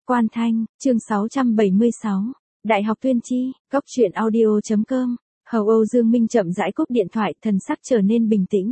Quan Thanh, chương 676, Đại học Tuyên Chi, Cốc truyện audio.com. Hầu Âu Dương Minh chậm rãi cúp điện thoại, thần sắc trở nên bình tĩnh.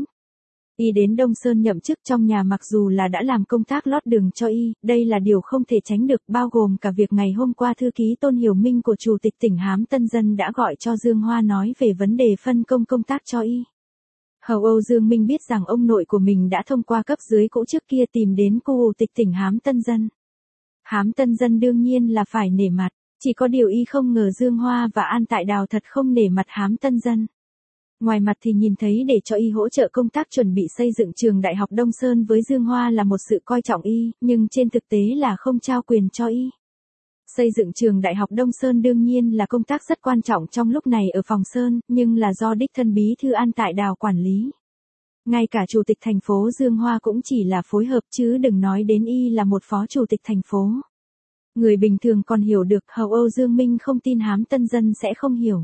Y đến Đông Sơn nhậm chức trong nhà, mặc dù là đã làm công tác lót đường cho y, đây là điều không thể tránh được, bao gồm cả việc ngày hôm qua thư ký Tôn Hiểu Minh của Chủ tịch tỉnh Hám Tân Dân đã gọi cho Dương Hoa nói về vấn đề phân công công tác cho y. Hầu Âu Dương Minh biết rằng ông nội của mình đã thông qua cấp dưới cũ trước kia tìm đến Chủ tịch tỉnh Hám Tân Dân. Hám Tân Dân đương nhiên là phải nể mặt, chỉ có điều y không ngờ Dương Hoa và An Tại Đào thật không nể mặt Hám Tân Dân. Ngoài mặt thì nhìn thấy để cho y hỗ trợ công tác chuẩn bị xây dựng trường Đại học Đông Sơn với Dương Hoa là một sự coi trọng y, nhưng trên thực tế là không trao quyền cho y. Xây dựng trường Đại học Đông Sơn đương nhiên là công tác rất quan trọng trong lúc này ở Phòng Sơn, nhưng là do đích thân bí thư An Tại Đào quản lý. Ngay cả Chủ tịch thành phố Dương Hoa cũng chỉ là phối hợp chứ đừng nói đến y là một phó chủ tịch thành phố. Người bình thường còn hiểu được, Hầu Âu Dương Minh không tin Hám Tân Dân sẽ không hiểu.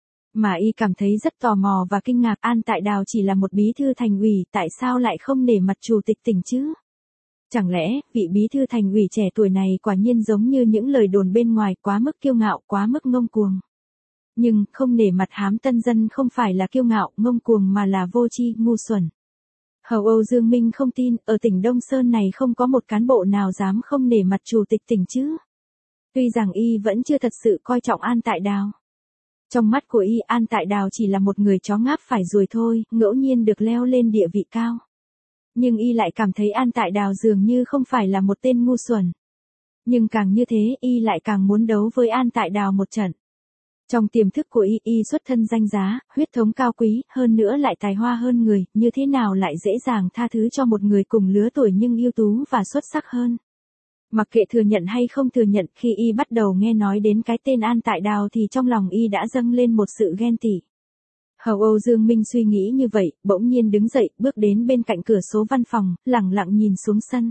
Mà y cảm thấy rất tò mò và kinh ngạc, An Tại Đào chỉ là một bí thư thành ủy, tại sao lại không nể mặt chủ tịch tỉnh chứ? Chẳng lẽ, vị bí thư thành ủy trẻ tuổi này quả nhiên giống như những lời đồn bên ngoài, quá mức kiêu ngạo, quá mức ngông cuồng. Nhưng, không nể mặt Hám Tân Dân không phải là kiêu ngạo, ngông cuồng mà là vô tri, ngu xuẩn. Hầu Âu Dương Minh không tin, ở tỉnh Đông Sơn này không có một cán bộ nào dám không nể mặt chủ tịch tỉnh chứ. Tuy rằng y vẫn chưa thật sự coi trọng An Tại Đào. Trong mắt của y, An Tại Đào chỉ là một người chó ngáp phải ruồi thôi, ngẫu nhiên được leo lên địa vị cao. Nhưng y lại cảm thấy An Tại Đào dường như không phải là một tên ngu xuẩn. Nhưng càng như thế, y lại càng muốn đấu với An Tại Đào một trận. Trong tiềm thức của y xuất thân danh giá, huyết thống cao quý, hơn nữa lại tài hoa hơn người, như thế nào lại dễ dàng tha thứ cho một người cùng lứa tuổi nhưng ưu tú và xuất sắc hơn. Mặc kệ thừa nhận hay không thừa nhận, khi y bắt đầu nghe nói đến cái tên An Tại Đào thì trong lòng y đã dâng lên một sự ghen tị. Hầu Âu Dương Minh suy nghĩ như vậy, bỗng nhiên đứng dậy, bước đến bên cạnh cửa sổ văn phòng, lẳng lặng nhìn xuống sân.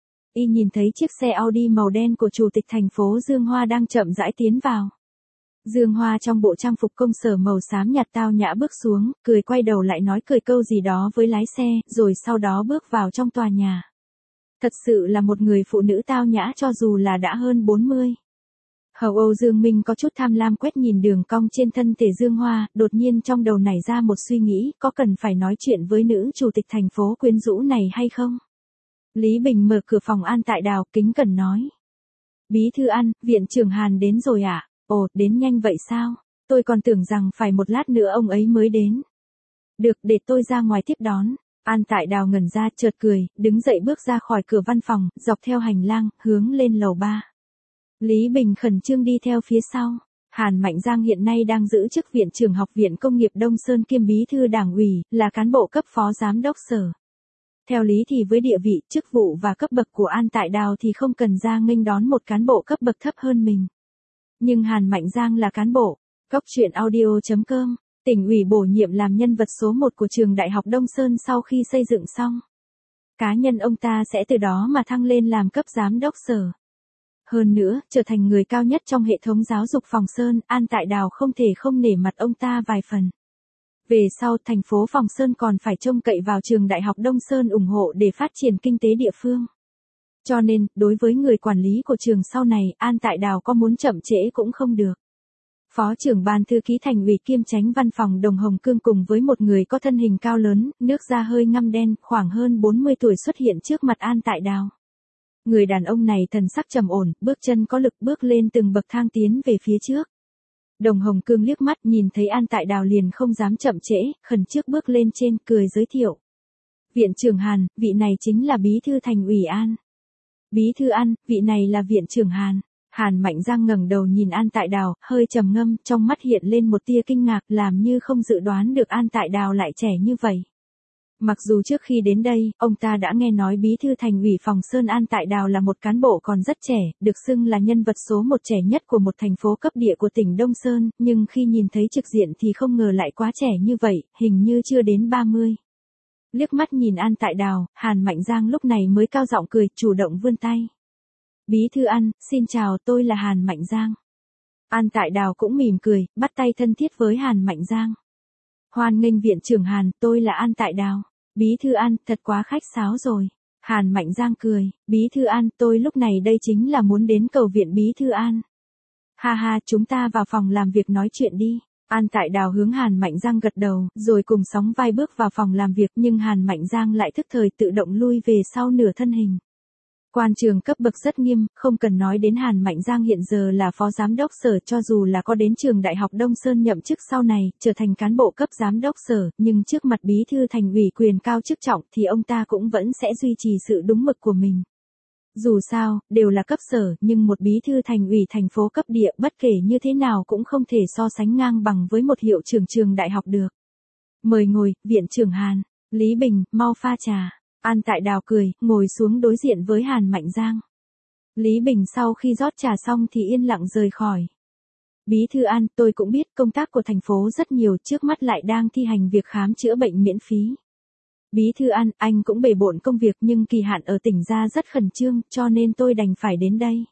Y nhìn thấy chiếc xe Audi màu đen của Chủ tịch thành phố Dương Hoa đang chậm rãi tiến vào. Dương Hoa trong bộ trang phục công sở màu xám nhạt tao nhã bước xuống, cười quay đầu lại nói cười câu gì đó với lái xe, rồi sau đó bước vào trong tòa nhà. Thật sự là một người phụ nữ tao nhã cho dù là đã hơn 40. Hầu Âu Dương Minh có chút tham lam quét nhìn đường cong trên thân thể Dương Hoa, đột nhiên trong đầu nảy ra một suy nghĩ, có cần phải nói chuyện với nữ chủ tịch thành phố quyến rũ này hay không? Lý Bình mở cửa phòng An Tại Đào, kính cẩn nói. Bí thư An, viện trưởng Hàn đến rồi ạ? Ồ, đến nhanh vậy sao? Tôi còn tưởng rằng phải một lát nữa ông ấy mới đến. Được, để tôi ra ngoài tiếp đón. An Tại Đào ngẩn ra, chợt cười, đứng dậy bước ra khỏi cửa văn phòng, dọc theo hành lang, hướng lên lầu 3. Lý Bình khẩn trương đi theo phía sau. Hàn Mạnh Giang hiện nay đang giữ chức viện trưởng Học viện Công nghiệp Đông Sơn kiêm bí thư đảng ủy, là cán bộ cấp phó giám đốc sở. Theo lý thì với địa vị, chức vụ và cấp bậc của An Tại Đào thì không cần ra nghênh đón một cán bộ cấp bậc thấp hơn mình. Nhưng Hàn Mạnh Giang là cán bộ. Cốc truyện audio.com. Tỉnh ủy bổ nhiệm làm nhân vật số 1 của trường Đại học Đông Sơn sau khi xây dựng xong. Cá nhân ông ta sẽ từ đó mà thăng lên làm cấp giám đốc sở. Hơn nữa, trở thành người cao nhất trong hệ thống giáo dục Phòng Sơn, An Tại Đào không thể không nể mặt ông ta vài phần. Về sau, thành phố Phòng Sơn còn phải trông cậy vào trường Đại học Đông Sơn ủng hộ để phát triển kinh tế địa phương. Cho nên, đối với người quản lý của trường sau này, An Tại Đào có muốn chậm trễ cũng không được. Phó trưởng ban thư ký thành ủy kiêm chánh văn phòng Đồng Hồng Cương cùng với một người có thân hình cao lớn, nước da hơi ngăm đen, khoảng hơn 40 tuổi xuất hiện trước mặt An Tại Đào. Người đàn ông này thần sắc trầm ổn, bước chân có lực bước lên từng bậc thang tiến về phía trước. Đồng Hồng Cương liếc mắt nhìn thấy An Tại Đào liền không dám chậm trễ, khẩn trước bước lên trên, cười giới thiệu. Viện trưởng Hàn, vị này chính là bí thư thành ủy An. Bí thư An, vị này là viện trưởng Hàn. Hàn Mạnh Giang ngẩng đầu nhìn An Tại Đào, hơi trầm ngâm, trong mắt hiện lên một tia kinh ngạc, làm như không dự đoán được An Tại Đào lại trẻ như vậy. Mặc dù trước khi đến đây, ông ta đã nghe nói bí thư thành ủy Phòng Sơn An Tại Đào là một cán bộ còn rất trẻ, được xưng là nhân vật số 1 trẻ nhất của một thành phố cấp địa của tỉnh Đông Sơn, nhưng khi nhìn thấy trực diện thì không ngờ lại quá trẻ như vậy, hình như chưa đến 30. Liếc mắt nhìn An Tại Đào, Hàn Mạnh Giang lúc này mới cao giọng cười, chủ động vươn tay. Bí thư An, xin chào, tôi là Hàn Mạnh Giang. An Tại Đào cũng mỉm cười, bắt tay thân thiết với Hàn Mạnh Giang. Hoan nghênh viện trưởng Hàn, tôi là An Tại Đào. Bí thư An, thật quá khách sáo rồi. Hàn Mạnh Giang cười, Bí thư An, tôi lúc này đây chính là muốn đến cầu viện Bí thư An. Ha ha, chúng ta vào phòng làm việc nói chuyện đi. An Tại Đào hướng Hàn Mạnh Giang gật đầu, rồi cùng sóng vai bước vào phòng làm việc, nhưng Hàn Mạnh Giang lại thức thời tự động lui về sau nửa thân hình. Quan trường cấp bậc rất nghiêm, không cần nói đến Hàn Mạnh Giang hiện giờ là phó giám đốc sở, cho dù là có đến trường Đại học Đông Sơn nhậm chức sau này, trở thành cán bộ cấp giám đốc sở, nhưng trước mặt bí thư thành ủy quyền cao chức trọng thì ông ta cũng vẫn sẽ duy trì sự đúng mực của mình. Dù sao, đều là cấp sở, nhưng một bí thư thành ủy thành phố cấp địa bất kể như thế nào cũng không thể so sánh ngang bằng với một hiệu trưởng trường đại học được. Mời ngồi, viện trưởng Hàn. Lý Bình, mau pha trà. An Tại Đào cười, ngồi xuống đối diện với Hàn Mạnh Giang. Lý Bình sau khi rót trà xong thì yên lặng rời khỏi. Bí thư An, tôi cũng biết công tác của thành phố rất nhiều, trước mắt lại đang thi hành việc khám chữa bệnh miễn phí. Bí thư An, anh cũng bề bộn công việc nhưng kỳ hạn ở tỉnh ra rất khẩn trương, cho nên tôi đành phải đến đây.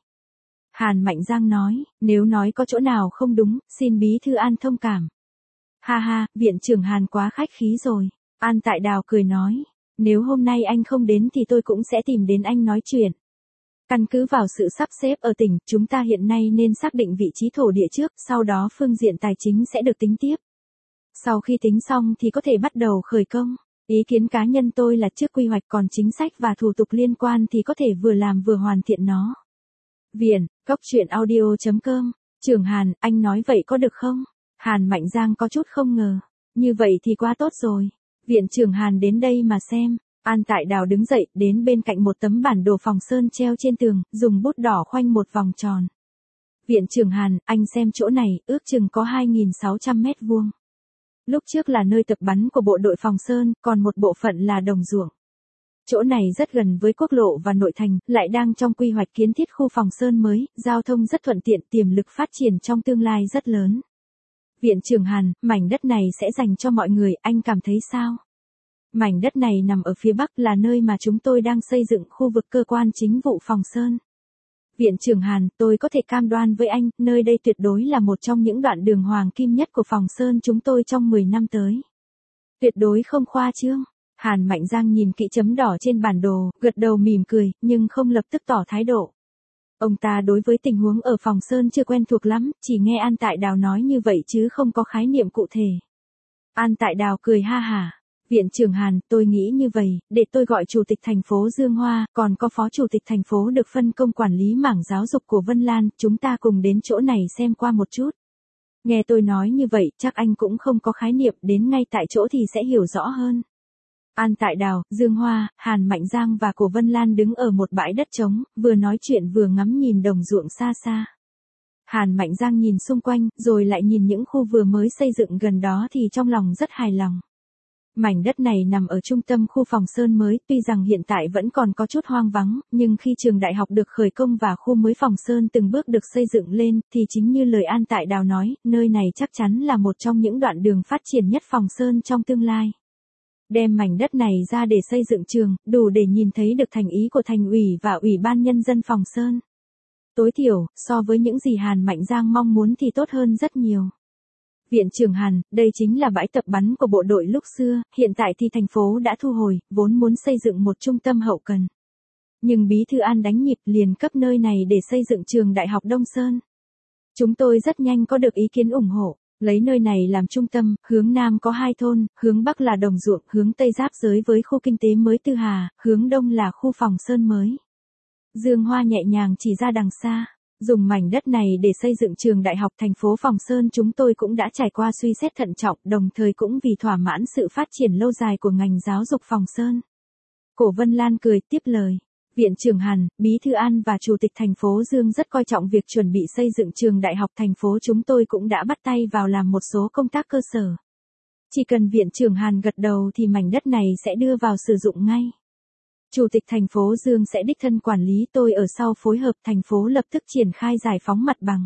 Hàn Mạnh Giang nói, nếu nói có chỗ nào không đúng, xin Bí thư An thông cảm. Ha ha, viện trưởng Hàn quá khách khí rồi. An Tại Đào cười nói, nếu hôm nay anh không đến thì tôi cũng sẽ tìm đến anh nói chuyện. Căn cứ vào sự sắp xếp ở tỉnh, chúng ta hiện nay nên xác định vị trí thổ địa trước, sau đó phương diện tài chính sẽ được tính tiếp. Sau khi tính xong thì có thể bắt đầu khởi công. Ý kiến cá nhân tôi là trước quy hoạch, còn chính sách và thủ tục liên quan thì có thể vừa làm vừa hoàn thiện nó. Viện, cốc truyện audio.com. Trưởng Hàn, anh nói vậy có được không? Hàn Mạnh Giang có chút không ngờ. Như vậy thì quá tốt rồi. Viện trưởng Hàn đến đây mà xem. An Tại Đào đứng dậy, đến bên cạnh một tấm bản đồ phòng sơn treo trên tường, dùng bút đỏ khoanh một vòng tròn. Viện trưởng Hàn, anh xem chỗ này, ước chừng có 2.600 mét vuông. Lúc trước là nơi tập bắn của bộ đội phòng sơn, còn một bộ phận là đồng ruộng. Chỗ này rất gần với quốc lộ và nội thành, lại đang trong quy hoạch kiến thiết khu phòng sơn mới, giao thông rất thuận tiện, tiềm lực phát triển trong tương lai rất lớn. Viện trưởng Hàn, mảnh đất này sẽ dành cho mọi người, anh cảm thấy sao? Mảnh đất này nằm ở phía bắc, là nơi mà chúng tôi đang xây dựng khu vực cơ quan chính vụ phòng sơn. Viện trưởng Hàn, tôi có thể cam đoan với anh, nơi đây tuyệt đối là một trong những đoạn đường hoàng kim nhất của phòng sơn chúng tôi trong 10 năm tới. Tuyệt đối không khoa trương. Hàn Mạnh Giang nhìn kỹ chấm đỏ trên bản đồ, gật đầu mỉm cười, nhưng không lập tức tỏ thái độ. Ông ta đối với tình huống ở phòng sơn chưa quen thuộc lắm, chỉ nghe An Tại Đào nói như vậy chứ không có khái niệm cụ thể. An Tại Đào cười ha hả. Viện trưởng Hàn, tôi nghĩ như vậy, để tôi gọi Chủ tịch thành phố Dương Hoa, còn có Phó Chủ tịch thành phố được phân công quản lý mảng giáo dục của Vân Lan, chúng ta cùng đến chỗ này xem qua một chút. Nghe tôi nói như vậy, chắc anh cũng không có khái niệm, đến ngay tại chỗ thì sẽ hiểu rõ hơn. An Tại Đào, Dương Hoa, Hàn Mạnh Giang và Cổ Vân Lan đứng ở một bãi đất trống, vừa nói chuyện vừa ngắm nhìn đồng ruộng xa xa. Hàn Mạnh Giang nhìn xung quanh, rồi lại nhìn những khu vừa mới xây dựng gần đó thì trong lòng rất hài lòng. Mảnh đất này nằm ở trung tâm khu phòng sơn mới, tuy rằng hiện tại vẫn còn có chút hoang vắng, nhưng khi trường đại học được khởi công và khu mới phòng sơn từng bước được xây dựng lên, thì chính như lời An Tại Đào nói, nơi này chắc chắn là một trong những đoạn đường phát triển nhất phòng sơn trong tương lai. Đem mảnh đất này ra để xây dựng trường, đủ để nhìn thấy được thành ý của thành ủy và ủy ban nhân dân phòng sơn. Tối thiểu, so với những gì Hàn Mạnh Giang mong muốn thì tốt hơn rất nhiều. Viện trưởng Hàn, đây chính là bãi tập bắn của bộ đội lúc xưa, hiện tại thì thành phố đã thu hồi, vốn muốn xây dựng một trung tâm hậu cần. Nhưng Bí thư An đánh nhịp liền cấp nơi này để xây dựng trường Đại học Đông Sơn. Chúng tôi rất nhanh có được ý kiến ủng hộ, lấy nơi này làm trung tâm, hướng Nam có 2 thôn, hướng Bắc là đồng ruộng, hướng Tây giáp giới với khu kinh tế mới Tư Hà, hướng Đông là khu phòng sơn mới. Dương Hoa nhẹ nhàng chỉ ra đằng xa. Dùng mảnh đất này để xây dựng trường đại học thành phố Phòng Sơn chúng tôi cũng đã trải qua suy xét thận trọng, đồng thời cũng vì thỏa mãn sự phát triển lâu dài của ngành giáo dục Phòng Sơn. Cổ Vân Lan cười tiếp lời. Viện trưởng Hàn, Bí thư An và Chủ tịch thành phố Dương rất coi trọng việc chuẩn bị xây dựng trường đại học thành phố, chúng tôi cũng đã bắt tay vào làm một số công tác cơ sở. Chỉ cần viện trưởng Hàn gật đầu thì mảnh đất này sẽ đưa vào sử dụng ngay. Chủ tịch thành phố Dương sẽ đích thân quản lý, tôi ở sau phối hợp, thành phố lập tức triển khai giải phóng mặt bằng.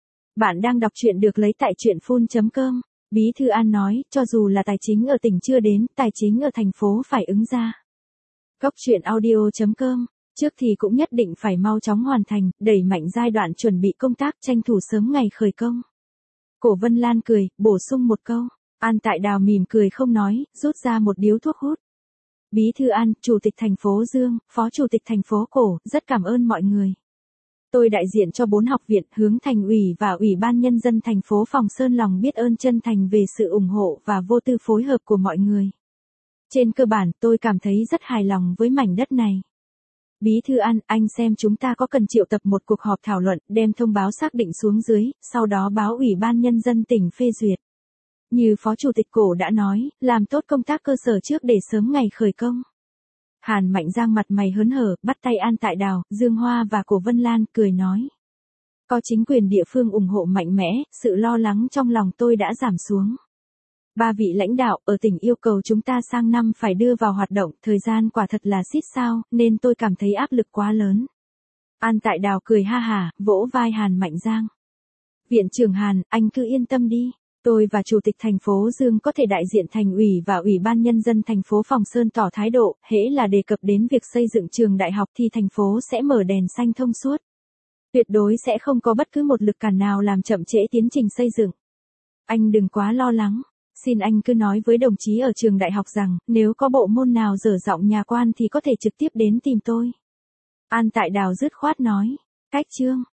Bạn đang đọc truyện được lấy tại truyện.com. Bí thư An nói, cho dù là tài chính ở tỉnh chưa đến, tài chính ở thành phố phải ứng ra. Cốc truyện audio.com, trước thì cũng nhất định phải mau chóng hoàn thành, đẩy mạnh giai đoạn chuẩn bị công tác, tranh thủ sớm ngày khởi công. Cổ Vân Lan cười, bổ sung một câu. An Tại Đào mỉm cười không nói, rút ra một điếu thuốc hút. Bí thư An, Chủ tịch thành phố Dương, Phó Chủ tịch thành phố Cổ, rất cảm ơn mọi người. Tôi đại diện cho 4 học viện, hướng thành ủy và Ủy ban Nhân dân thành phố Phòng Sơn lòng biết ơn chân thành về sự ủng hộ và vô tư phối hợp của mọi người. Trên cơ bản, tôi cảm thấy rất hài lòng với mảnh đất này. Bí thư An, anh xem chúng ta có cần triệu tập một cuộc họp thảo luận, đem thông báo xác định xuống dưới, sau đó báo Ủy ban Nhân dân tỉnh phê duyệt. Như Phó Chủ tịch Cổ đã nói, làm tốt công tác cơ sở trước để sớm ngày khởi công. Hàn Mạnh Giang mặt mày hớn hở, bắt tay An Tại Đào, Dương Hoa và Cổ Vân Lan, cười nói. Có chính quyền địa phương ủng hộ mạnh mẽ, sự lo lắng trong lòng tôi đã giảm xuống. 3 vị lãnh đạo ở tỉnh yêu cầu chúng ta sang năm phải đưa vào hoạt động, thời gian quả thật là xít sao, nên tôi cảm thấy áp lực quá lớn. An Tại Đào cười ha hả, vỗ vai Hàn Mạnh Giang. Viện trưởng Hàn, anh cứ yên tâm đi. Tôi và Chủ tịch thành phố Dương có thể đại diện thành ủy và Ủy ban Nhân dân thành phố Phòng Sơn tỏ thái độ, hễ là đề cập đến việc xây dựng trường đại học thì thành phố sẽ mở đèn xanh thông suốt. Tuyệt đối sẽ không có bất cứ một lực cản nào làm chậm trễ tiến trình xây dựng. Anh đừng quá lo lắng. Xin anh cứ nói với đồng chí ở trường đại học rằng, nếu có bộ môn nào dở giọng nhà quan thì có thể trực tiếp đến tìm tôi. An Tại Đào dứt khoát nói. Cách chương.